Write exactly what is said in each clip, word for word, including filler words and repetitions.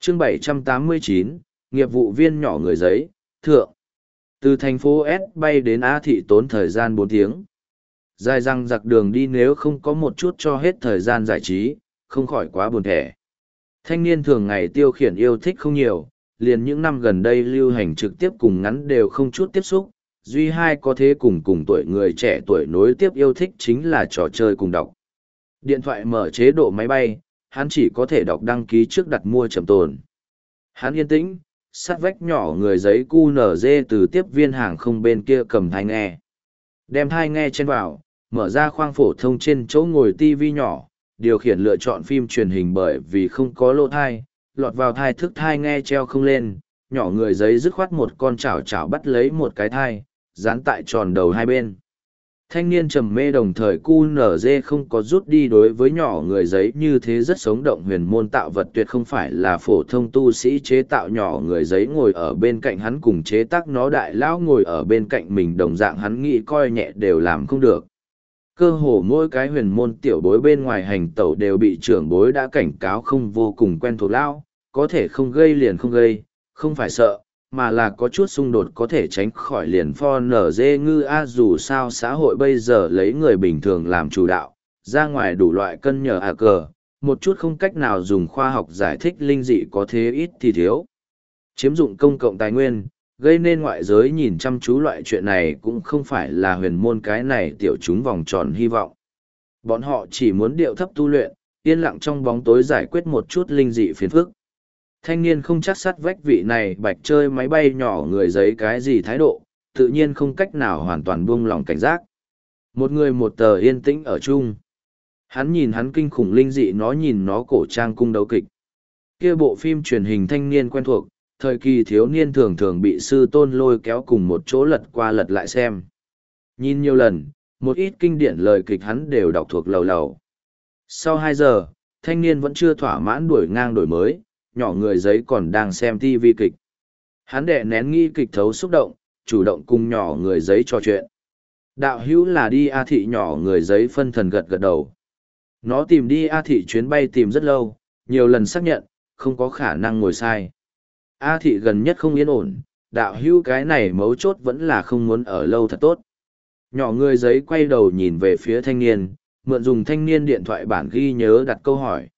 chương bảy trăm tám mươi chín, nghiệp vụ viên nhỏ người giấy, thượng. Từ thành phố S bay đến A Thị tốn thời gian bốn tiếng. Dài răng giặc đường đi nếu không có một chút cho hết thời gian giải trí, không khỏi quá buồn thẻ. Thanh niên thường ngày tiêu khiển yêu thích không nhiều, liền những năm gần đây lưu hành trực tiếp cùng ngắn đều không chút tiếp xúc, duy hai có thế cùng cùng tuổi người trẻ tuổi nối tiếp yêu thích chính là trò chơi cùng đọc. Điện thoại mở chế độ máy bay, hắn chỉ có thể đọc đăng ký trước đặt mua chậm tồn. Hắn yên tĩnh, sát vách nhỏ người giấy cu nở dê từ tiếp viên hàng không bên kia cầm thai nghe. Đem thai nghe trên vào, mở ra khoang phổ thông trên chỗ ngồi tivi nhỏ, điều khiển lựa chọn phim truyền hình bởi vì không có lỗ thai, lọt vào thai thức thai nghe treo không lên, nhỏ người giấy dứt khoát một con chảo chảo bắt lấy một cái thai, dán tại tròn đầu hai bên. Thanh niên trầm mê đồng thời cu nở dê không có rút đi đối với nhỏ người giấy như thế rất sống động huyền môn tạo vật tuyệt không phải là phổ thông tu sĩ chế tạo nhỏ người giấy ngồi ở bên cạnh hắn cùng chế tác nó đại lão ngồi ở bên cạnh mình đồng dạng hắn nghĩ coi nhẹ đều làm không được. Cơ hồ mỗi cái huyền môn tiểu bối bên ngoài hành tẩu đều bị trưởng bối đã cảnh cáo không vô cùng quen thuộc lão, có thể không gây liền không gây, không phải sợ, mà là có chút xung đột có thể tránh khỏi liền pho nở dê ngư a dù sao xã hội bây giờ lấy người bình thường làm chủ đạo, ra ngoài đủ loại cân nhờ à cờ, một chút không cách nào dùng khoa học giải thích linh dị có thế ít thì thiếu. Chiếm dụng công cộng tài nguyên, gây nên ngoại giới nhìn chăm chú loại chuyện này cũng không phải là huyền môn cái này tiểu chúng vòng tròn hy vọng. Bọn họ chỉ muốn điệu thấp tu luyện, yên lặng trong bóng tối giải quyết một chút linh dị phiền phức. Thanh niên không chắc sắt vách vị này bạch chơi máy bay nhỏ người giấy cái gì thái độ, tự nhiên không cách nào hoàn toàn buông lỏng cảnh giác. Một người một tờ yên tĩnh ở chung. Hắn nhìn hắn kinh khủng linh dị nó nhìn nó cổ trang cung đấu kịch. Kia bộ phim truyền hình thanh niên quen thuộc, thời kỳ thiếu niên thường thường bị sư tôn lôi kéo cùng một chỗ lật qua lật lại xem. Nhìn nhiều lần, một ít kinh điển lời kịch hắn đều đọc thuộc lầu lầu. Sau hai giờ, thanh niên vẫn chưa thỏa mãn đuổi ngang đổi mới, nhỏ người giấy còn đang xem ti vi kịch. Hắn đè nén nghi kịch thấu xúc động, chủ động cùng nhỏ người giấy trò chuyện. Đạo hữu là đi A Thị nhỏ người giấy phân thần gật gật đầu. Nó tìm đi A Thị chuyến bay tìm rất lâu, nhiều lần xác nhận, không có khả năng ngồi sai. A Thị gần nhất không yên ổn, đạo hữu cái này mấu chốt vẫn là không muốn ở lâu thật tốt. Nhỏ người giấy quay đầu nhìn về phía thanh niên, mượn dùng thanh niên điện thoại bản ghi nhớ đặt câu hỏi.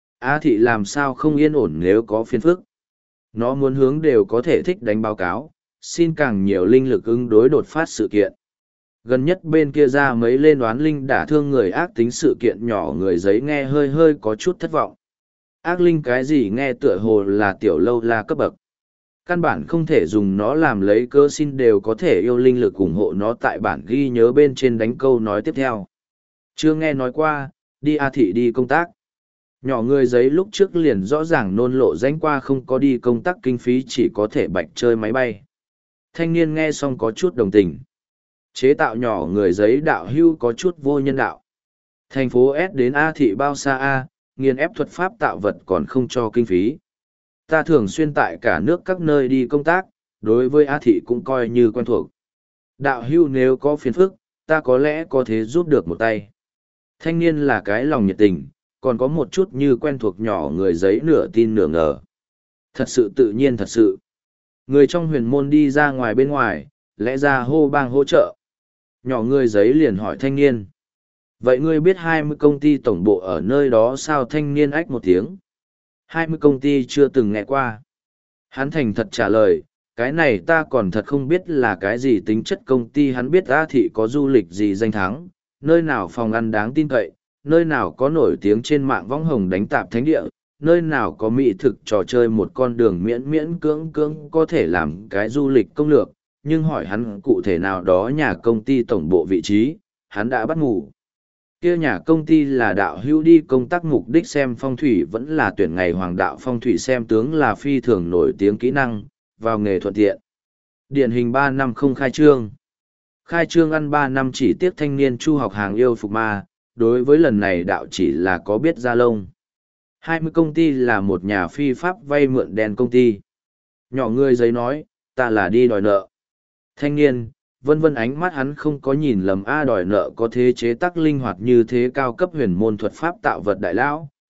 A Thị làm sao không yên ổn nếu có phiền phức. Nó muốn hướng đều có thể thích đánh báo cáo, xin càng nhiều linh lực ứng đối đột phát sự kiện. Gần nhất bên kia ra mấy lên đoán linh đả thương người ác tính sự kiện nhỏ người giấy nghe hơi hơi có chút thất vọng. Ác linh cái gì nghe tựa hồ là tiểu lâu la cấp bậc. Căn bản không thể dùng nó làm lấy cơ xin đều có thể yêu linh lực ủng hộ nó tại bản ghi nhớ bên trên đánh câu nói tiếp theo. Chưa nghe nói qua, đi A Thị đi công tác. Nhỏ người giấy lúc trước liền rõ ràng nôn lộ danh qua không có đi công tác kinh phí chỉ có thể bạch chơi máy bay. Thanh niên nghe xong có chút đồng tình. Chế tạo nhỏ người giấy đạo hưu có chút vô nhân đạo. Thành phố S đến A Thị bao xa A, nghiền ép thuật pháp tạo vật còn không cho kinh phí. Ta thường xuyên tại cả nước các nơi đi công tác, đối với A Thị cũng coi như quen thuộc. Đạo hưu nếu có phiền phức, ta có lẽ có thể giúp được một tay. Thanh niên là cái lòng nhiệt tình, còn có một chút như quen thuộc nhỏ người giấy nửa tin nửa ngờ. Thật sự tự nhiên thật sự. Người trong huyền môn đi ra ngoài bên ngoài, lẽ ra hô bang hỗ trợ. Nhỏ người giấy liền hỏi thanh niên. Vậy ngươi biết hai mươi công ty tổng bộ ở nơi đó sao thanh niên ách một tiếng. hai mươi công ty chưa từng nghe qua. Hắn thành thật trả lời, cái này ta còn thật không biết là cái gì tính chất công ty hắn biết A Thị có du lịch gì danh thắng, nơi nào phòng ăn đáng tin cậy, nơi nào có nổi tiếng trên mạng võng hồng đánh tạp thánh địa, nơi nào có mỹ thực trò chơi một con đường miễn miễn cưỡng cưỡng có thể làm cái du lịch công lược, nhưng hỏi hắn cụ thể nào đó nhà công ty tổng bộ vị trí, hắn đã bắt ngủ. Kia nhà công ty là đạo hữu đi công tác mục đích xem phong thủy vẫn là tuyển ngày hoàng đạo phong thủy xem tướng là phi thường nổi tiếng kỹ năng, vào nghề thuận tiện. Điển hình ba năm không khai trương. Khai trương ăn ba năm chỉ tiếc thanh niên chu học hàng yêu phục ma, đối với lần này đạo chỉ là có biết ra lông. hai mươi công ty là một nhà phi pháp vay mượn đen công ty. Nhỏ người giấy nói, ta là đi đòi nợ. Thanh niên, vân vân ánh mắt hắn không có nhìn lầm A đòi nợ có thế chế tác linh hoạt như thế cao cấp huyền môn thuật pháp tạo vật đại lão,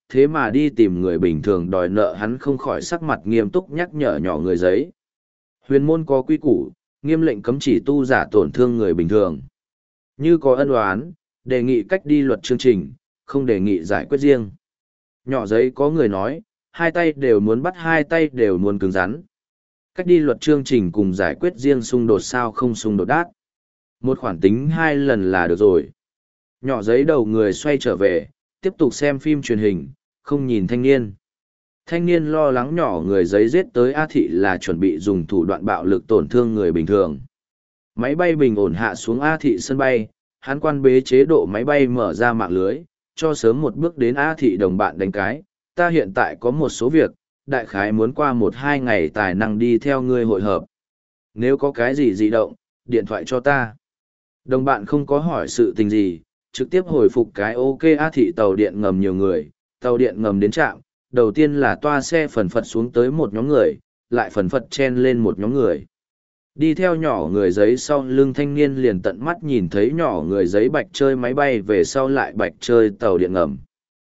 thế mà đi tìm người bình thường đòi nợ, hắn không khỏi sắc mặt nghiêm túc nhắc nhở nhỏ người giấy. Huyền môn có quy củ, nghiêm lệnh cấm chỉ tu giả tổn thương người bình thường. Như có ân oán, đề nghị cách đi luật chương trình, không đề nghị giải quyết riêng. Nhỏ giấy có người nói, hai tay đều muốn bắt, hai tay đều muốn cứng rắn. Cách đi luật chương trình cùng giải quyết riêng xung đột sao không xung đột đát. Một khoản tính hai lần là được rồi. Nhỏ giấy đầu người xoay trở về, tiếp tục xem phim truyền hình, không nhìn thanh niên. Thanh niên lo lắng nhỏ người giấy giết tới A Thị là chuẩn bị dùng thủ đoạn bạo lực tổn thương người bình thường. Máy bay bình ổn hạ xuống A Thị sân bay, hắn quan bế chế độ máy bay mở ra mạng lưới, cho sớm một bước đến A Thị đồng bạn đánh cái. Ta hiện tại có một số việc, đại khái muốn qua một hai ngày tài năng đi theo ngươi hội hợp. Nếu có cái gì dị động, điện thoại cho ta. Đồng bạn không có hỏi sự tình gì, trực tiếp hồi phục cái ok. A Thị tàu điện ngầm nhiều người, tàu điện ngầm đến trạm, đầu tiên là toa xe phần phật xuống tới một nhóm người, lại phần phật chen lên một nhóm người. Đi theo nhỏ người giấy sau lưng thanh niên liền tận mắt nhìn thấy nhỏ người giấy bạch chơi máy bay về sau lại bạch chơi tàu điện ngầm.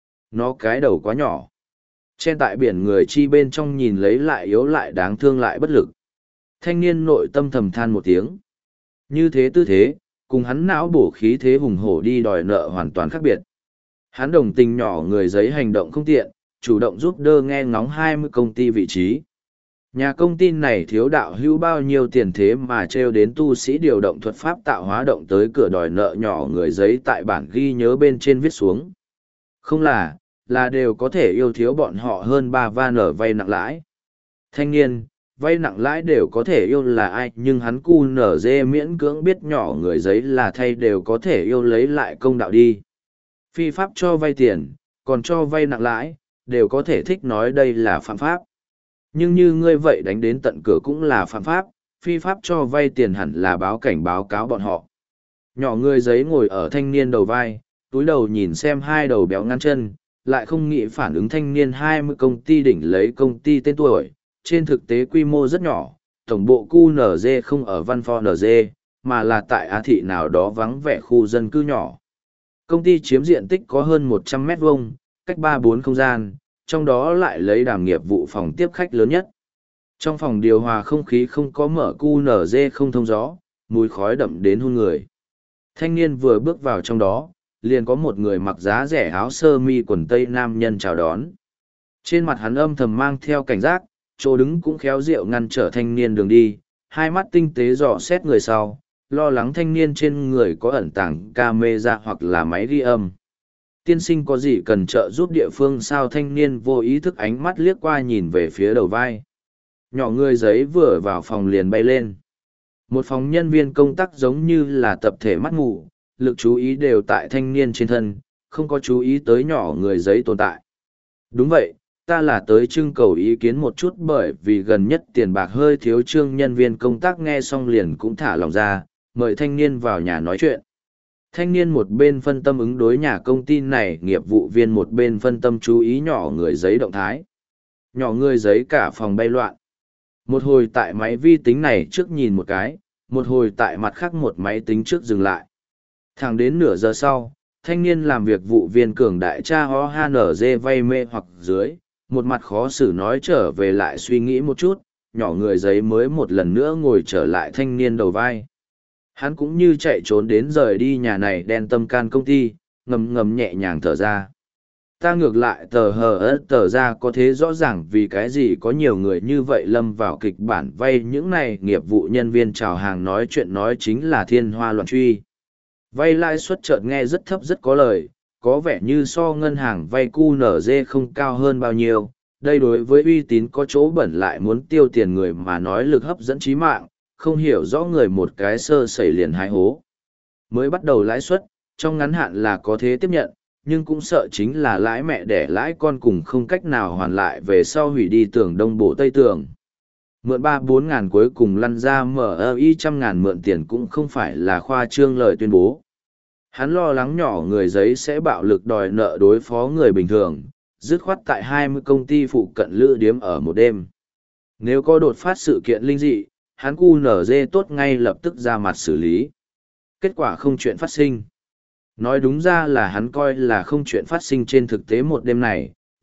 Nó cái đầu quá nhỏ. Chen tại biển người chi bên trong nhìn lấy lại yếu lại đáng thương lại bất lực. Thanh niên nội tâm thầm than một tiếng. Như thế tư thế, cùng hắn não bổ khí thế hùng hổ đi đòi nợ hoàn toàn khác biệt. Hắn đồng tình nhỏ người giấy hành động không tiện, chủ động giúp đỡ nghe ngóng hai mươi công ty vị trí. Nhà công ty này thiếu đạo hữu bao nhiêu tiền thế mà trêu đến tu sĩ điều động thuật pháp tạo hóa động tới cửa đòi nợ nhỏ người giấy tại bản ghi nhớ bên trên viết xuống. Không là, là đều có thể yêu thiếu bọn họ hơn ba van ở vay nặng lãi. Thanh niên, vay nặng lãi đều có thể yêu là ai, nhưng hắn cu nở dê miễn cưỡng biết nhỏ người giấy là thay đều có thể yêu lấy lại công đạo đi. Phi pháp cho vay tiền, còn cho vay nặng lãi, đều có thể thích nói đây là phạm pháp. Nhưng như ngươi vậy đánh đến tận cửa cũng là phạm pháp, phi pháp cho vay tiền hẳn là báo cảnh báo cáo bọn họ. Nhỏ người giấy ngồi ở thanh niên đầu vai, túi đầu nhìn xem hai đầu béo ngăn chân, lại không nghĩ phản ứng thanh niên hai mươi công ty đỉnh lấy công ty tên tuổi, trên thực tế quy mô rất nhỏ, tổng bộ cu en giê không ở văn phòng en giê, mà là tại Á Thị nào đó vắng vẻ khu dân cư nhỏ. Công ty chiếm diện tích có hơn một trăm mét vuông, cách ba bốn không gian, trong đó lại lấy đảm nghiệp vụ phòng tiếp khách lớn nhất. Trong phòng điều hòa không khí không có mở cu en giê không thông gió, mùi khói đậm đến hôn người. Thanh niên vừa bước vào trong đó, liền có một người mặc giá rẻ áo sơ mi quần tây nam nhân chào đón. Trên mặt hắn âm thầm mang theo cảnh giác, chỗ đứng cũng khéo rượu ngăn trở thanh niên đường đi, hai mắt tinh tế dò xét người sau, lo lắng thanh niên trên người có ẩn tàng camera hoặc là máy ghi âm. Tiên sinh có gì cần trợ giúp địa phương sao? Thanh niên vô ý thức ánh mắt liếc qua nhìn về phía đầu vai. Nhỏ người giấy vừa vào phòng liền bay lên. Một phòng nhân viên công tác giống như là tập thể mắt ngủ, lực chú ý đều tại thanh niên trên thân, không có chú ý tới nhỏ người giấy tồn tại. Đúng vậy, ta là tới trưng cầu ý kiến một chút bởi vì gần nhất tiền bạc hơi thiếu. Trương nhân viên công tác nghe xong liền cũng thả lòng ra, mời thanh niên vào nhà nói chuyện. Thanh niên một bên phân tâm ứng đối nhà công ty này nghiệp vụ viên, một bên phân tâm chú ý nhỏ người giấy động thái. Nhỏ người giấy cả phòng bay loạn. Một hồi tại máy vi tính này trước nhìn một cái, một hồi tại mặt khác một máy tính trước dừng lại. Thẳng đến nửa giờ sau, thanh niên làm việc vụ viên cường đại cha ho han ở dê vay mê hoặc dưới, một mặt khó xử nói trở về lại suy nghĩ một chút, nhỏ người giấy mới một lần nữa ngồi trở lại thanh niên đầu vai. Hắn cũng như chạy trốn đến rời đi nhà này đen tâm can công ty, ngầm ngầm nhẹ nhàng thở ra. Ta ngược lại tờ hờ ớt tờ ra có thế rõ ràng vì cái gì có nhiều người như vậy lâm vào kịch bản vay những này nghiệp vụ nhân viên chào hàng nói chuyện nói chính là thiên hoa loạn truy. Vay lãi suất chợt nghe rất thấp rất có lời, có vẻ như so ngân hàng vay cu en giê không cao hơn bao nhiêu. Đây đối với uy tín có chỗ bẩn lại muốn tiêu tiền người mà nói lực hấp dẫn trí mạng, không hiểu rõ người một cái sơ sẩy liền hái hố. Mới bắt đầu lãi suất, trong ngắn hạn là có thế tiếp nhận, nhưng cũng sợ chính là lãi mẹ đẻ lãi con cùng không cách nào hoàn lại về sau hủy đi tường đông bổ tây tường. Mượn ba bốn ngàn cuối cùng lăn ra mở y trăm ngàn mượn tiền cũng không phải là khoa trương lời tuyên bố. Hắn lo lắng nhỏ người giấy sẽ bạo lực đòi nợ đối phó người bình thường, dứt khoát tại hai mươi công ty phụ cận lữ điếm ở một đêm. Nếu có đột phát sự kiện linh dị, hắn cu en giê tốt ngay lập tức ra mặt xử lý. Kết quả không chuyện phát sinh. Nói đúng ra là hắn coi là không chuyện phát sinh trên thực tế một đêm này,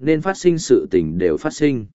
nên phát sinh sự tình đều phát sinh.